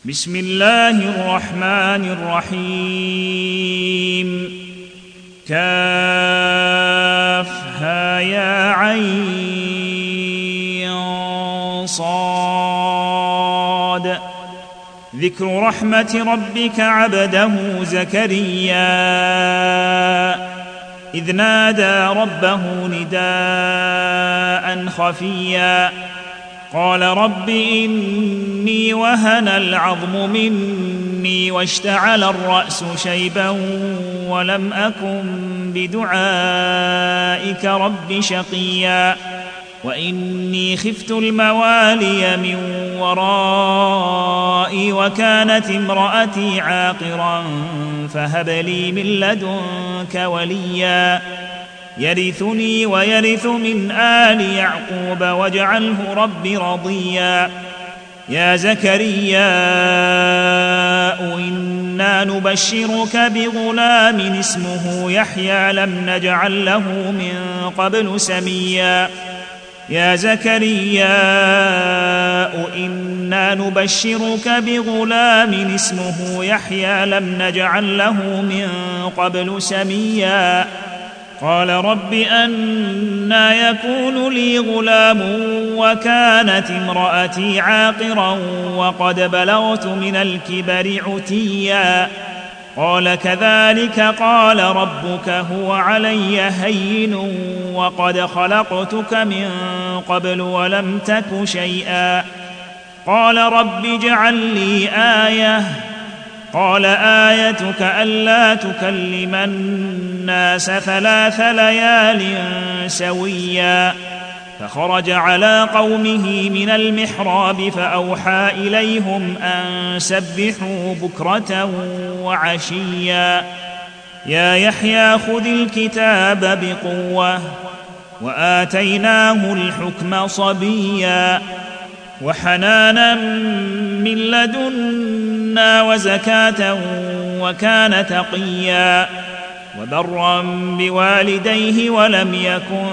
بسم الله الرحمن الرحيم كافها يا عين صاد ذكر رحمة ربك عبده زكريا إذ نادى ربه نداء خفيا قال رب إني وهن العظم مني واشتعل الرأس شيبا ولم أكن بدعائك رب شقيا وإني خفت الموالي من ورائي وكانت امرأتي عاقرا فهب لي من لدنك وليا يرثني ويرث من آل يعقوب واجعله رب رضيا يا زكريا إنا نبشرك بغلام اسمه يحيى لم نجعل له من قبل سميا يا زكريا إنا نبشرك بغلام اسمه يحيى لم نجعل له من قبل سميا قال رب أنى يكون لي غلام وكانت امرأتي عاقرا وقد بلغت من الكبر عتيا قال كذلك قال ربك هو علي هين وقد خلقتك من قبل ولم تك شيئا قال رب اجعل لي آية قال آيتك ألا تكلم الناس 3 ليال سويا فخرج على قومه من المحراب فأوحى إليهم أن سبحوا بكرة وعشيا يا يحيى خذ الكتاب بقوة وآتيناه الحكم صبيا وحنانا من لدنا وزكاة وكان تقيا وبرا بوالديه ولم يكن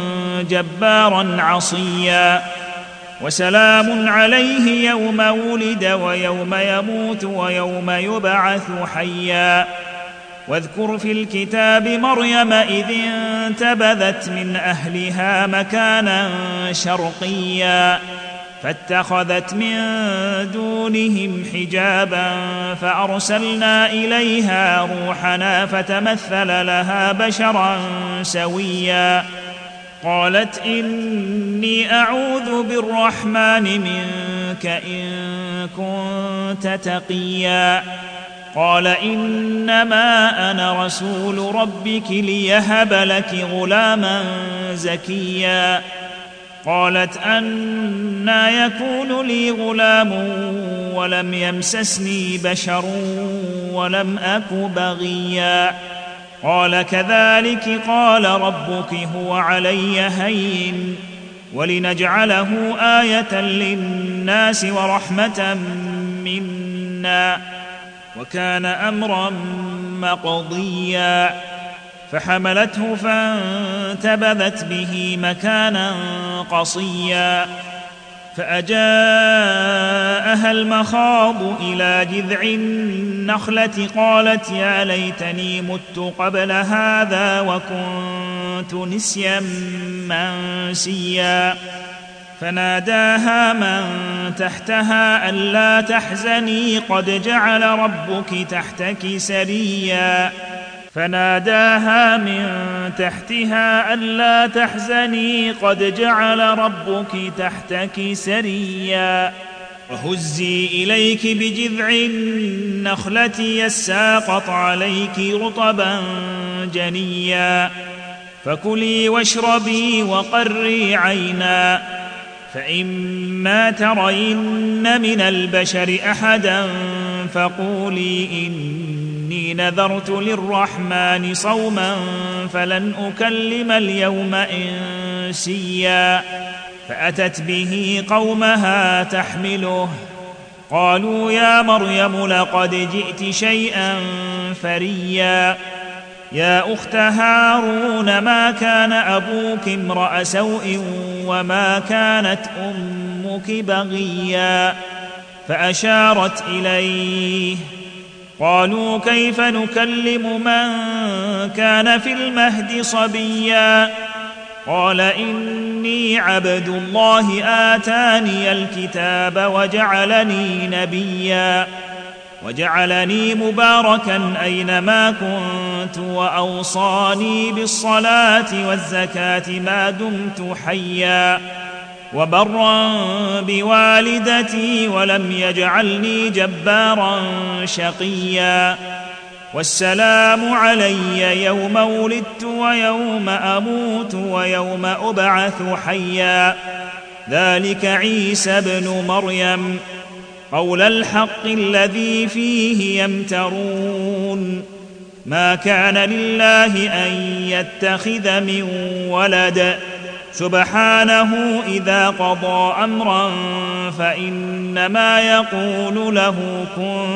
جبارا عصيا وسلام عليه يوم ولد ويوم يموت ويوم يبعث حيا واذكر في الكتاب مريم إذ انتبذت من أهلها مكانا شرقيا فاتخذت من دونهم حجابا فأرسلنا إليها روحنا فتمثل لها بشرا سويا قالت إني أعوذ بالرحمن منك إن كنت تقيا قال إنما أنا رسول ربك ليهب لك غلاما زكيا قالت أنى يكون لي غلام ولم يمسسني بشر ولم أك بغيا قال كذلك قال ربك هو علي هين ولنجعله آية للناس ورحمة منا وكان أمرا مقضيا فحملته فانتبذت به مكانا قصيا فأجاءها المخاض إلى جذع النخلة قالت يا ليتني مت قبل هذا وكنت نسيا منسيا فناداها من تحتها ألا تحزني قد جعل ربك تحتك سريا فناداها من تحتها ألا تحزني قد جعل ربك تحتك سريا وهزي إليك بجذع النخلة يساقط عليك رطبا جنيا فكلي واشربي وقري عينا فإما ترين من البشر أحدا فقولي إني نذرت للرحمن صوما فلن أكلم اليوم إنسيا فأتت به قومها تحمله قالوا يا مريم لقد جئت شيئا فريا يا أخت هارون ما كان أبوك امرأ سوء وما كانت أمك بغيا فأشارت إليه. قالوا كيف نكلم من كان في المهد صبيا؟ قال إني عبد الله آتاني الكتاب وجعلني نبيا وجعلني مباركا أينما كنت وأوصاني بالصلاة والزكاة ما دمت حيا وبرا بوالدتي ولم يجعلني جبارا شقيا والسلام علي يوم ولدت ويوم أموت ويوم أبعث حيا ذلك عيسى ابن مريم قول الحق الذي فيه يمترون ما كان لله أن يتخذ من ولد سبحانه إذا قضى أمرا فإنما يقول له كن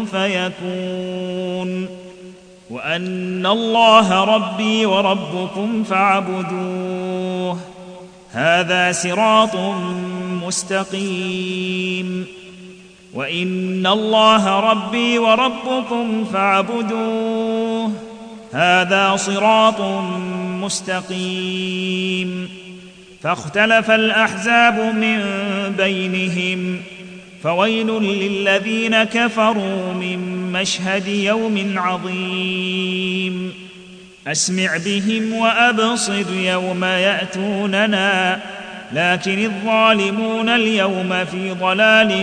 فيكون وأن الله ربي وربكم فاعبدوه هذا صراط مستقيم وإن الله ربي وربكم فاعبدوه هذا صراط مستقيم فاختلف الأحزاب من بينهم فويل للذين كفروا من مشهد يوم عظيم أسمع بهم وأبصر يوم يأتوننا لكن الظالمون اليوم في ضلال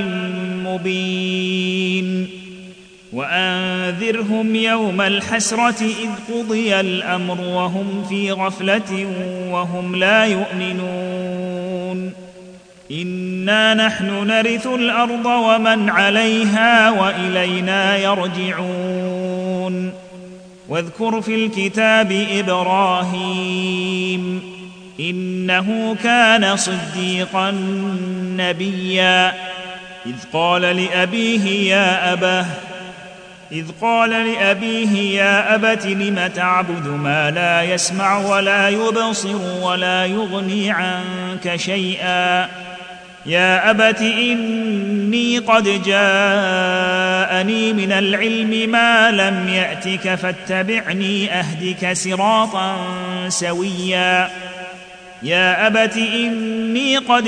مبين وأنذرهم يوم الحسرة إذ قضي الأمر وهم في غفلة وهم لا يؤمنون إنا نحن نرث الأرض ومن عليها وإلينا يرجعون واذكر في الكتاب إبراهيم إنه كان صديقا نبيا إذ قال لأبيه يا أبت لم تعبد ما لا يسمع ولا يبصر ولا يغني عنك شيئا يا أبت إني قد جاءني من العلم ما لم يأتك فاتبعني أهدك صراطا سويا يا أبت إني قد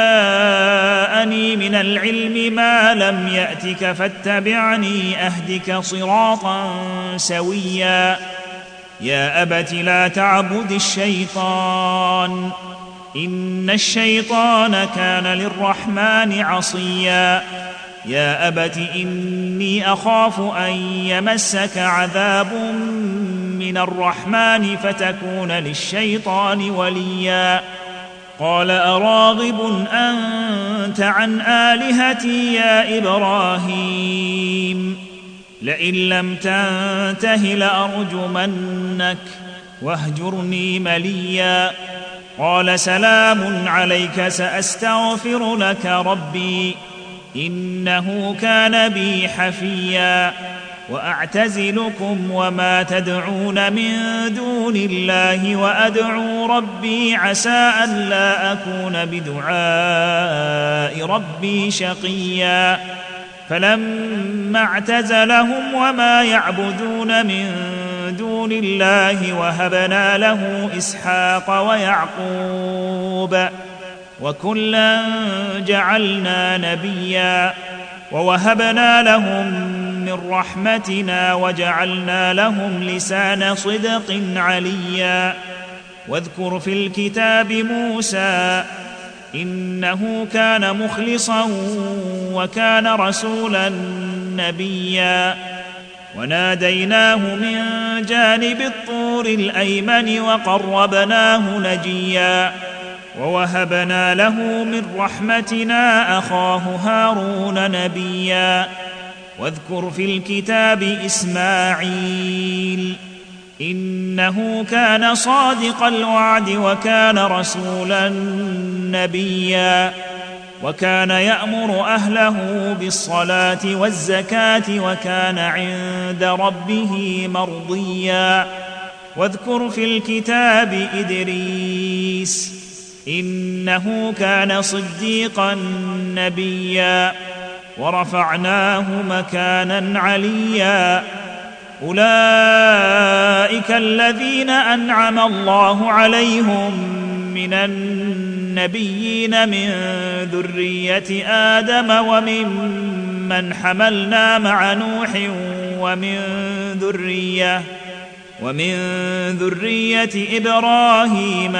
جاءني من العلم ما لم يأتك فاتبعني أهدك صراطا سويا يا أبت لا تعبد الشيطان إن الشيطان كان للرحمن عصيا يا أبت إني أخاف أن يمسك عذاب من الرحمن فتكون للشيطان وليا قال أراغب أنت عن آلهتي يا إبراهيم لئن لم تنته لأرجمنك واهجرني مليا قال سلام عليك سأستغفر لك ربي إنه كان بي حفيا وأعتزلكم وما تدعون من دون الله وأدعو ربي عسى ألا أكون بدعاء ربي شقيا فلما اعتزلهم وما يعبدون من دون الله وهبنا له إسحاق ويعقوب وكلا جعلنا نبيا ووهبنا لهم من رحمتنا وجعلنا لهم لسان صدق عليا واذكر في الكتاب موسى إنه كان مخلصا وكان رسولا نبيا وناديناه من جانب الطور الأيمن وقربناه نجيا ووهبنا له من رحمتنا أخاه هارون نبيا واذكر في الكتاب إسماعيل إنه كان صادق الوعد وكان رسولا نبيا وكان يأمر أهله بالصلاة والزكاة وكان عند ربه مرضيا واذكر في الكتاب إدريس إنه كان صديقا نبيا ورفعناه مكانا عليا. أولئك الذين أنعم الله عليهم من النبيين من ذرية آدم وممن حملنا مع نوح ومن ذرية إبراهيم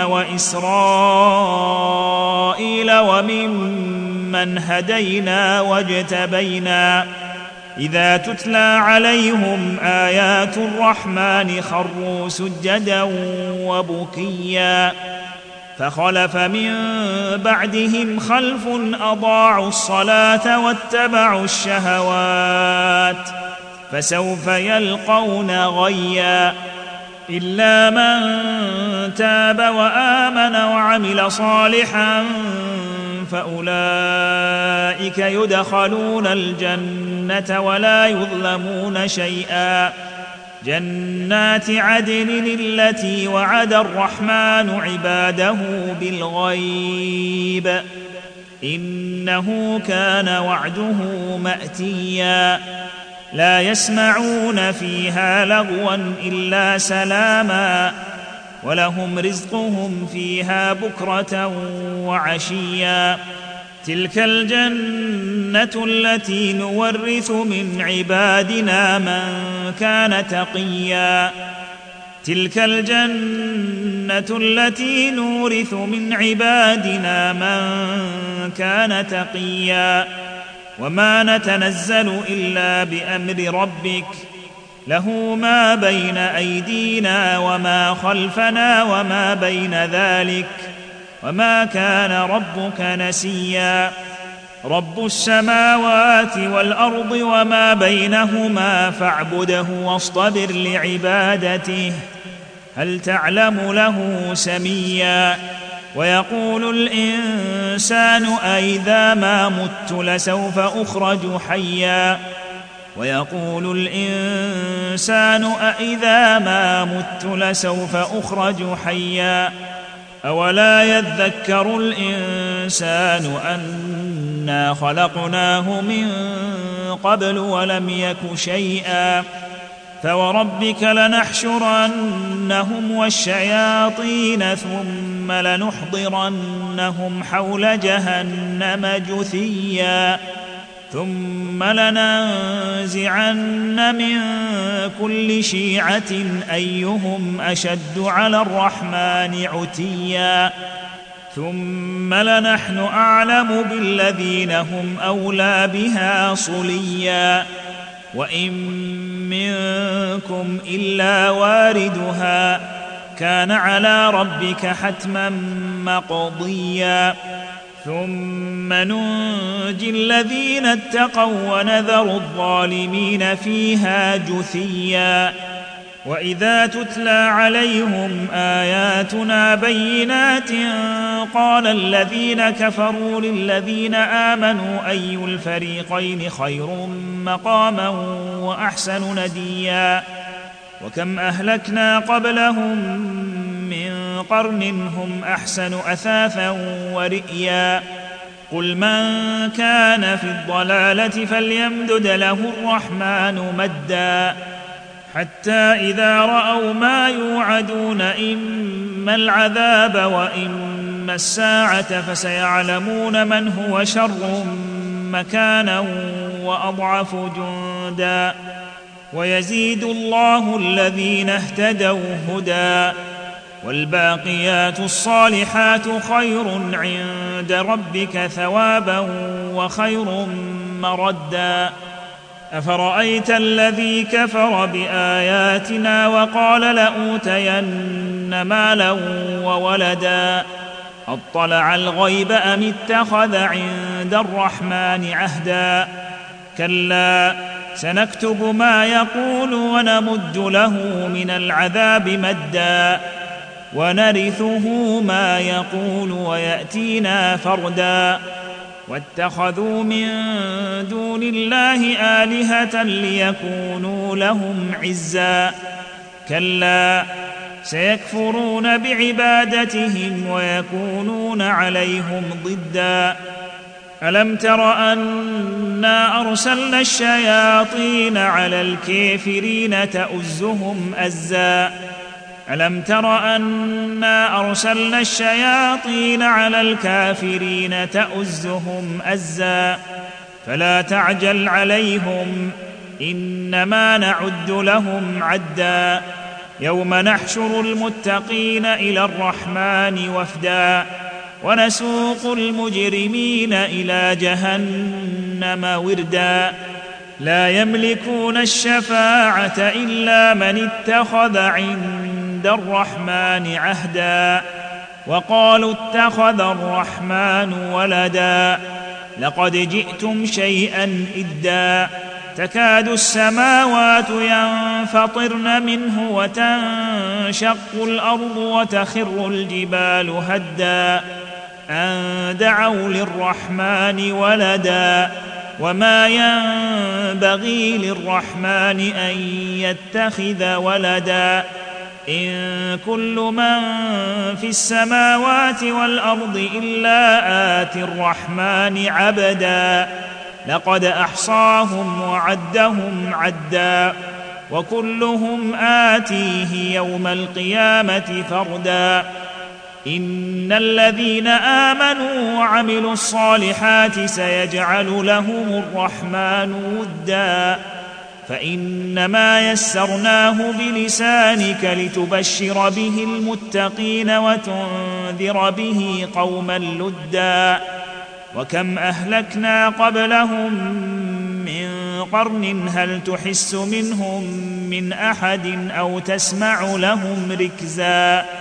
وإسرائيل وممن هدينا واجتبينا. إذا تتلى عليهم آيات الرحمن خروا سجدا وبكيا. فخلف من بعدهم خلف أضاعوا الصلاة واتبعوا الشهوات فسوف يلقون غيا. إلا من تاب وآمن وعمل صالحا فأولئك يدخلون الجنة ولا يظلمون شيئا. جنات عدن التي وعد الرحمن عباده بالغيب إنه كان وعده مأتيا. لا يسمعون فيها لغوا إلا سلاما ولهم رزقهم فيها بكرة وعشيا. تلك الجنة التي نورث من عبادنا من كان تقيا. تلك الجنة التي نورث من عبادنا من كان تقيا. وما نتنزل إلا بأمر ربك له ما بين أيدينا وما خلفنا وما بين ذلك وما كان ربك نسيا. رب السماوات والأرض وما بينهما فاعبده واصطبر لعبادته هل تعلم له سميا. ويقول الإنسان أإذا ما مت لسوف أخرج حيا. ويقول الإنسان أإذا ما مت لسوف أخرج حيا. أولا يذكر الإنسان أنا خلقناه من قبل ولم يك شيئا. فوربك لنحشرنهم والشياطين ثم لنحضرنهم حول جهنم جثيا. ثم لننزعن من كل شيعة أيهم أشد على الرحمن عتيا. ثم لنحن أعلم بالذين هم أولى بها صليا. وإن منكم إلا واردها كان على ربك حتما مقضيا. ثم ننجي الذين اتقوا ونذر الظالمين فيها جثيا. وإذا تتلى عليهم آياتنا بينات قال الذين كفروا للذين آمنوا أي الفريقين خير مقاما وأحسن نديا. وكم أهلكنا قبلهم من قرن هم أحسن أثاثا ورئيا. قل من كان في الضلالة فليمدد له الرحمن مدا حتى إذا رأوا ما يوعدون إما العذاب وإما الساعة فسيعلمون من هو شر مكانا وأضعف جندا. ويزيد الله الذين اهتدوا هدى والباقيات الصالحات خير عند ربك ثوابا وخير مردا. أفرأيت الذي كفر بآياتنا وقال لأوتين مالا وولدا أطلع الغيب أم اتخذ عند الرحمن عهدا. كلا سنكتب ما يقول ونمد له من العذاب مدا ونرثه ما يقول ويأتينا فردا. واتخذوا من دون الله آلهة ليكونوا لهم عزا. كلا سيكفرون بعبادتهم ويكونون عليهم ضدا. ألم تر أنا أرسلنا الشياطين على الكافرين تؤزهم أزا ألم تر أنا أرسلنا الشياطين على الكافرين تؤزهم أزا فلا تعجل عليهم إنما نعد لهم عدا يوم نحشر المتقين إلى الرحمن وفدا ونسوق المجرمين إلى جهنم وردا لا يملكون الشفاعة إلا من اتخذ عند الرحمن عهدا وقالوا اتخذ الرحمن ولدا لقد جئتم شيئا إدا تكاد السماوات ينفطرن منه وتنشق الأرض وتخر الجبال هدا أن دعوا للرحمن ولدا وما ينبغي للرحمن أن يتخذ ولدا إن كل من في السماوات والأرض إلا آتي الرحمن عبدا لقد أحصاهم وعدهم عدا وكلهم آتيه يوم القيامة فردا إن الذين آمنوا وعملوا الصالحات سيجعل لهم الرحمن ودا فإنما يسرناه بلسانك لتبشر به المتقين وتنذر به قوما لدا وكم أهلكنا قبلهم من قرن هل تحس منهم من أحد أو تسمع لهم ركزا